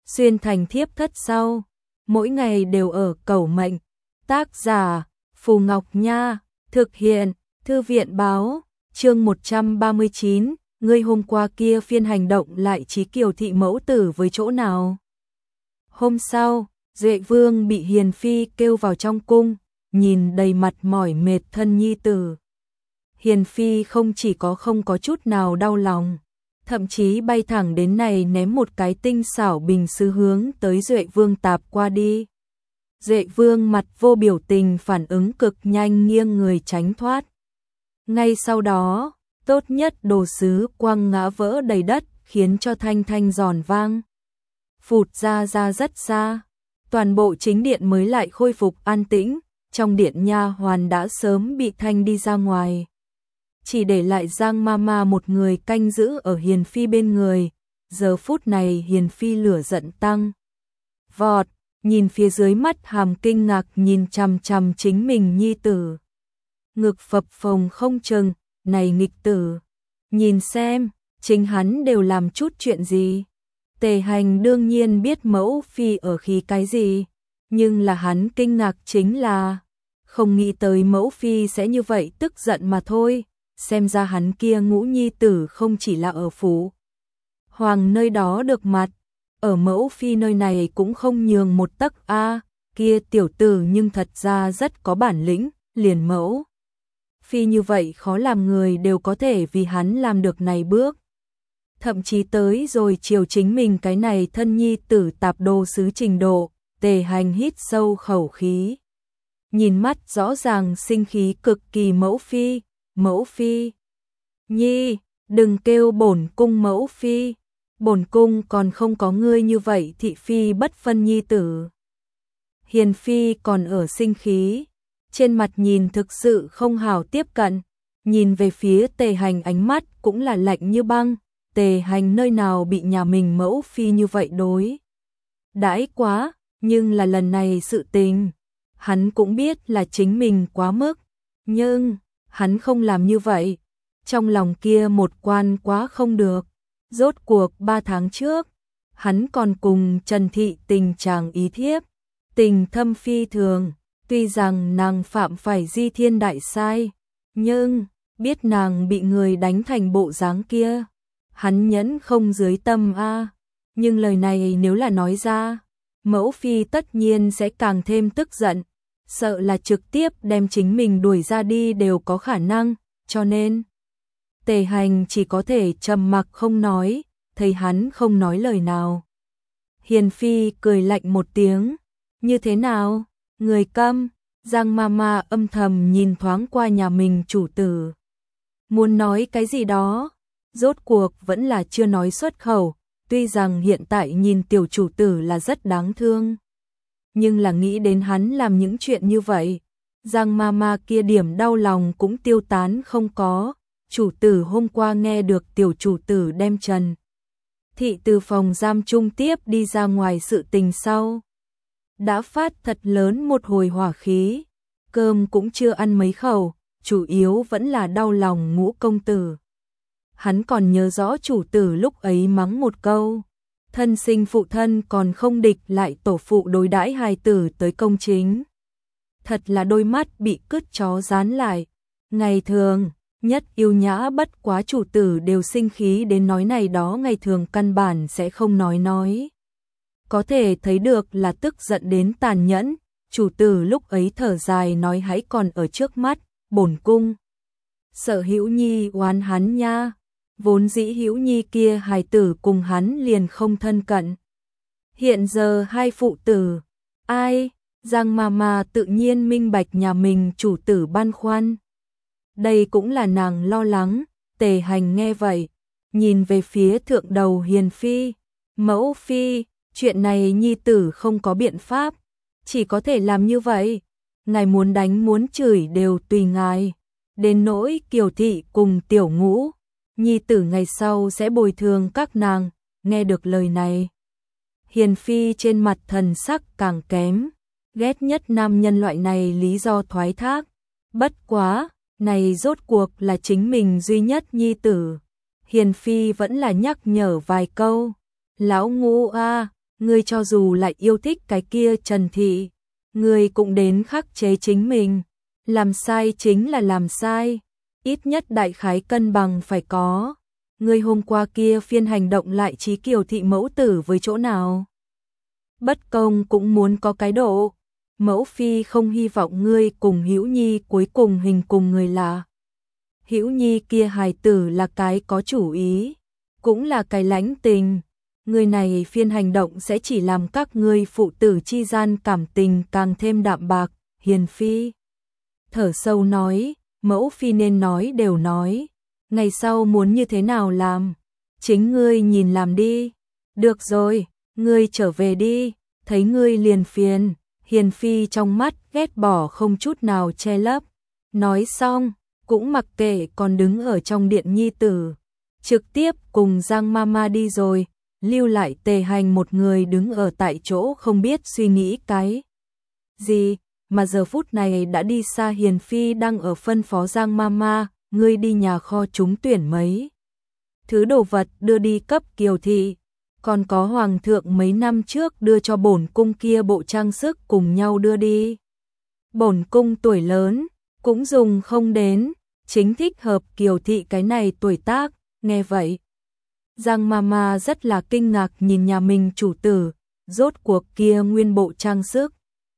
xuyên thành thiếp thất sau, mỗi ngày đều ở cẩu mệnh. Tác giả Phù Ngọc Nha, thực hiện Thư viện Báo, chương 139, ngươi hôm qua kia phiên hành động lại trí kiều thị mẫu tử với chỗ nào? Hôm sau, Duệ Vương bị Hiền Phi kêu vào trong cung, nhìn đầy mặt mỏi mệt thân nhi tử. Hiền Phi không chỉ không có chút nào đau lòng, thậm chí bay thẳng đến này ném một cái tinh xảo bình sứ hướng tới Duệ Vương tạp qua đi. Duệ Vương mặt vô biểu tình phản ứng cực nhanh nghiêng người tránh thoát. Ngay sau đó, tốt nhất đồ sứ quăng ngã vỡ đầy đất khiến cho thanh thanh giòn vang. Phụt ra rất xa, toàn bộ chính điện mới lại khôi phục an tĩnh, trong điện nha hoàn đã sớm bị thanh đi ra ngoài. Chỉ để lại Giang Mama một người canh giữ ở Hiền Phi bên người, giờ phút này Hiền Phi lửa giận tăng vọt, nhìn phía dưới mắt hàm kinh ngạc nhìn chằm chằm chính mình nhi tử. Ngực phập phồng không chừng, này nghịch tử, nhìn xem, chính hắn đều làm chút chuyện gì. Tề Hành đương nhiên biết mẫu phi ở khí cái gì, nhưng là hắn kinh ngạc chính là không nghĩ tới mẫu phi sẽ như vậy tức giận mà thôi, xem ra hắn kia ngũ nhi tử không chỉ là ở phủ hoàng nơi đó được mặt, ở mẫu phi nơi này cũng không nhường một tấc a, kia tiểu tử nhưng thật ra rất có bản lĩnh, liền mẫu phi như vậy khó làm người đều có thể vì hắn làm được này bước. Thậm chí tới rồi chiều chính mình cái này thân nhi tử tạp đồ sứ trình độ, Tề Hành hít sâu khẩu khí. Nhìn mắt rõ ràng sinh khí cực kỳ mẫu phi. Nhi, đừng kêu bổn cung mẫu phi, bổn cung còn không có ngươi như vậy thị phi bất phân nhi tử. Hiền Phi còn ở sinh khí, trên mặt nhìn thực sự không hảo tiếp cận, nhìn về phía Tề Hành ánh mắt cũng là lạnh như băng. Tề Hành nơi nào bị nhà mình mẫu phi như vậy đối đãi quá, nhưng là lần này sự tình, hắn cũng biết là chính mình quá mức, nhưng hắn không làm như vậy, trong lòng kia một quan quá không được. Rốt cuộc 3 tháng trước, hắn còn cùng Trần Thị tình chàng ý thiếp, tình thâm phi thường, tuy rằng nàng phạm phải di thiên đại sai, nhưng biết nàng bị người đánh thành bộ dáng kia, hắn nhẫn không dưới tâm a, nhưng lời này nếu là nói ra, mẫu phi tất nhiên sẽ càng thêm tức giận, sợ là trực tiếp đem chính mình đuổi ra đi đều có khả năng, cho nên Tề Hành chỉ có thể trầm mặc không nói, thấy hắn không nói lời nào. Hiền Phi cười lạnh một tiếng, như thế nào, người câm, Giang Mama âm thầm nhìn thoáng qua nhà mình chủ tử. Muốn nói cái gì đó, rốt cuộc vẫn là chưa nói xuất khẩu, tuy rằng hiện tại nhìn tiểu chủ tử là rất đáng thương. Nhưng là nghĩ đến hắn làm những chuyện như vậy, Giang Mama kia điểm đau lòng cũng tiêu tán không có. Chủ tử hôm qua nghe được tiểu chủ tử đem Trần Thị từ phòng giam trung tiếp đi ra ngoài sự tình sau. Đã phát thật lớn một hồi hỏa khí, cơm cũng chưa ăn mấy khẩu, chủ yếu vẫn là đau lòng Ngũ công tử. Hắn còn nhớ rõ chủ tử lúc ấy mắng một câu, thân sinh phụ thân còn không địch lại tổ phụ đối đãi hài tử tới công chính. Thật là đôi mắt bị cứt chó dán lại, ngày thường nhất yêu nhã bất quá chủ tử đều sinh khí đến nói này đó ngày thường căn bản sẽ không nói. Có thể thấy được là tức giận đến tàn nhẫn, chủ tử lúc ấy thở dài nói hãy còn ở trước mắt, bổn cung. Sợ Hữu Nhi oán hắn nha, vốn dĩ Hữu Nhi kia hài tử cùng hắn liền không thân cận. Hiện giờ hai phụ tử, ai, Giang Mama tự nhiên minh bạch nhà mình chủ tử băn khoăn. Đây cũng là nàng lo lắng, Tề Hành nghe vậy, nhìn về phía thượng đầu Hiền Phi, mẫu phi, chuyện này nhi tử không có biện pháp, chỉ có thể làm như vậy, ngài muốn đánh muốn chửi đều tùy ngài, đến nỗi Kiều Thị cùng Tiểu Ngũ, nhi tử ngày sau sẽ bồi thường các nàng. Nghe được lời này, Hiền Phi trên mặt thần sắc càng kém, ghét nhất nam nhân loại này lý do thoái thác, bất quá. Này rốt cuộc là chính mình duy nhất nhi tử. Hiền Phi vẫn là nhắc nhở vài câu. Lão Ngũ a, ngươi cho dù lại yêu thích cái kia Trần Thị, ngươi cũng đến khắc chế chính mình, làm sai chính là làm sai, ít nhất đại khái cân bằng phải có. Ngươi hôm qua kia phiên hành động lại trí Kiều Thị mẫu tử với chỗ nào? Bất công cũng muốn có cái độ. Mẫu phi không hy vọng ngươi cùng Hữu Nhi cuối cùng hình cùng người là. Hữu Nhi kia hài tử là cái có chủ ý, cũng là cái lãnh tình. Người này phiên hành động sẽ chỉ làm các ngươi phụ tử chi gian cảm tình càng thêm đạm bạc. Hiền phi thở sâu nói, mẫu phi nên nói đều nói, ngày sau muốn như thế nào làm, chính ngươi nhìn làm đi. Được rồi, ngươi trở về đi, thấy ngươi liền phiền. Hiền phi trong mắt ghét bỏ không chút nào che lấp. Nói xong, cũng mặc kệ còn đứng ở trong điện nhi tử, trực tiếp cùng Giang Mama đi rồi, lưu lại Tề Hành một người đứng ở tại chỗ không biết suy nghĩ cái gì, mà giờ phút này đã đi xa. Hiền phi đang ở phân phó Giang Mama, ngươi đi nhà kho trúng tuyển mấy thứ đồ vật đưa đi cấp Kiều Thị, còn có hoàng thượng mấy năm trước đưa cho bổn cung kia bộ trang sức cùng nhau đưa đi. Bổn cung tuổi lớn, cũng dùng không đến, chính thích hợp Kiều Thị cái này tuổi tác. Nghe vậy, Giang Mama rất là kinh ngạc nhìn nhà mình chủ tử, rốt cuộc kia nguyên bộ trang sức.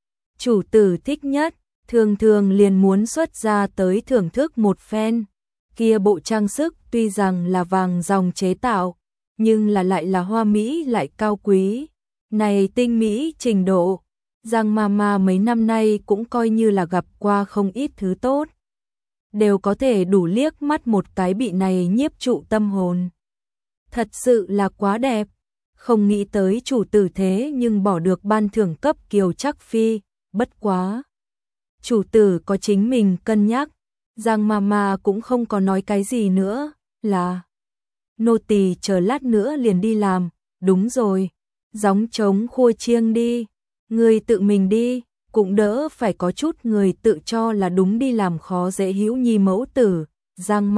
Chủ tử thích nhất, thường thường liền muốn xuất ra tới thưởng thức một phen. Kia bộ trang sức tuy rằng là vàng dòng chế tạo, nhưng lại là hoa mỹ lại cao quý. Này tinh mỹ trình độ, Giang Mama mấy năm nay cũng coi như là gặp qua không ít thứ tốt. Đều có thể đủ liếc mắt một cái bị này nhiếp trụ tâm hồn. Thật sự là quá đẹp, không nghĩ tới chủ tử thế nhưng bỏ được ban thưởng cấp Kiều Trác Phi, bất quá. Chủ tử có chính mình cân nhắc, Giang Mama cũng không có nói cái gì nữa, là nô tỳ chờ lát nữa liền đi làm. Đúng rồi, gióng trống khua chiêng đi, người tự mình đi, cũng đỡ phải có chút người tự cho là đúng đi làm khó dễ Hữu Nhi mẫu tử. Giang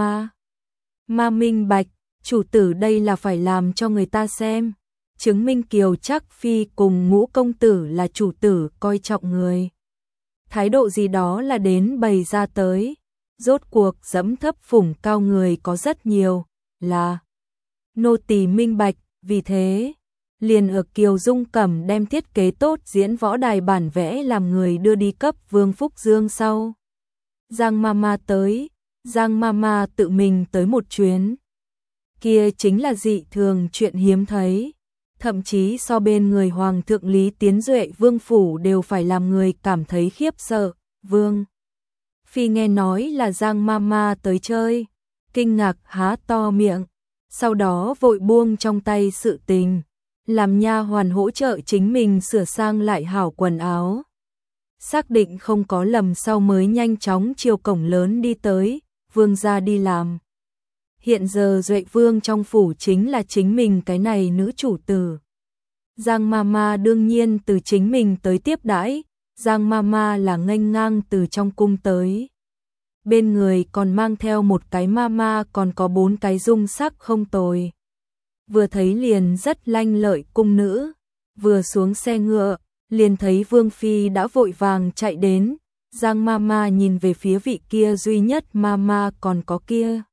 Ma minh bạch, chủ tử đây là phải làm cho người ta xem, chứng minh Kiều Trác Phi cùng Ngũ công tử là chủ tử coi trọng người. Thái độ gì đó là đến bày ra tới, rốt cuộc dẫm thấp phủng cao người có rất nhiều, là nô tỳ minh bạch. Vì thế, liền ở Kiều Dung Cẩm đem thiết kế tốt diễn võ đài bản vẽ làm người đưa đi cấp Vương Phúc Dương sau. Giang Mama tới, Giang Mama tự mình tới một chuyến. Kia chính là dị thường chuyện hiếm thấy, thậm chí so bên người Hoàng thượng Lý Tiến Duệ Vương Phủ đều phải làm người cảm thấy khiếp sợ. Vương Phi nghe nói là Giang Mama tới chơi, kinh ngạc há to miệng, sau đó vội buông trong tay sự tình, làm nha hoàn hỗ trợ chính mình sửa sang lại hảo quần áo. Xác định không có lầm sau mới nhanh chóng chiều cổng lớn đi tới, vương gia đi làm. Hiện giờ Duệ Vương trong phủ chính là chính mình cái này nữ chủ tử. Giang Mama đương nhiên từ chính mình tới tiếp đãi, Giang Mama là nghênh ngang từ trong cung tới. Bên người còn mang theo một cái mama, còn có 4 cái dung sắc không tồi. Vừa thấy liền rất lanh lợi cung nữ, vừa xuống xe ngựa, liền thấy Vương Phi đã vội vàng chạy đến. Giang Mama nhìn về phía vị kia duy nhất mama, còn có kia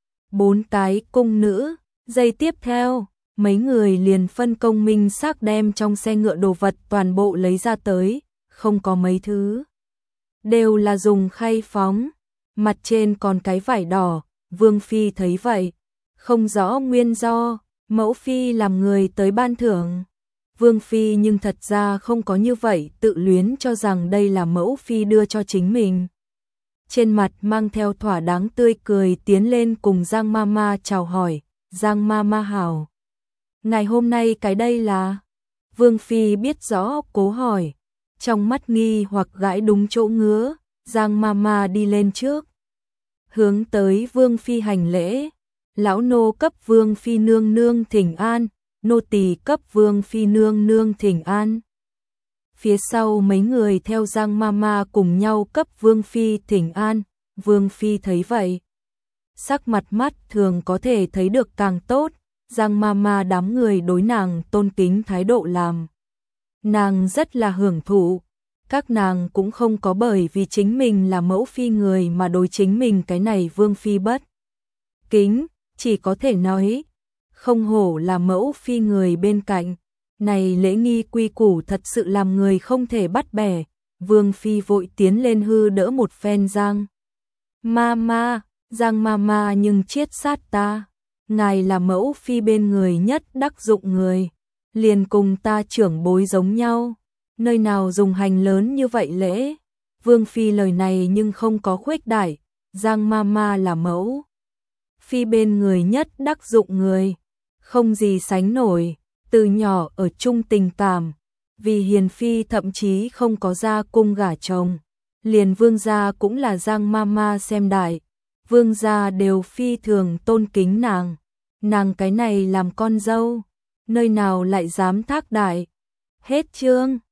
4 cái cung nữ. Giây tiếp theo, mấy người liền phân công minh xác đem trong xe ngựa đồ vật toàn bộ lấy ra tới, không có mấy thứ đều là dùng khay phóng, mặt trên còn cái vải đỏ. Vương Phi thấy vậy, không rõ nguyên do, mẫu Phi làm người tới ban thưởng. Vương Phi nhưng thật ra không có như vậy, tự luyến cho rằng đây là mẫu Phi đưa cho chính mình. Trên mặt mang theo thỏa đáng tươi cười tiến lên cùng Giang Mama chào hỏi. Giang Mama hảo, ngày hôm nay cái đây là? Vương Phi biết rõ cố hỏi, trong mắt nghi hoặc gãi đúng chỗ ngứa. Giang Mama đi lên trước, hướng tới Vương Phi hành lễ. Lão nô cấp Vương Phi nương nương thỉnh an, nô tỳ cấp Vương Phi nương nương thỉnh an. Phía sau mấy người theo Giang Mama cùng nhau cấp Vương Phi thỉnh an. Vương Phi thấy vậy, sắc mặt mắt thường có thể thấy được càng tốt. Giang Mama đám người đối nàng tôn kính thái độ làm nàng rất là hưởng thụ. Các nàng cũng không có bởi vì chính mình là mẫu phi người mà đối chính mình cái này vương phi bất kính, chỉ có thể nói không hổ là mẫu phi người bên cạnh. Này lễ nghi quy củ thật sự làm người không thể bắt bẻ. Vương phi vội tiến lên hư đỡ một phen Giang Mama. Giang Mama nhưng chiết sát ta, ngài là mẫu phi bên người nhất đắc dụng người, liền cùng ta trưởng bối giống nhau, nơi nào dùng hành lớn như vậy lễ. Vương phi lời này nhưng không có khuếch đại, Giang Mama là mẫu phi bên người nhất đắc dụng người, không gì sánh nổi. Từ nhỏ ở chung tình cảm, vì hiền phi thậm chí không có ra cung gả chồng, liền vương gia cũng là Giang Mama xem đại, vương gia đều phi thường tôn kính nàng cái này làm con dâu, nơi nào lại dám thác đại. Hết chương.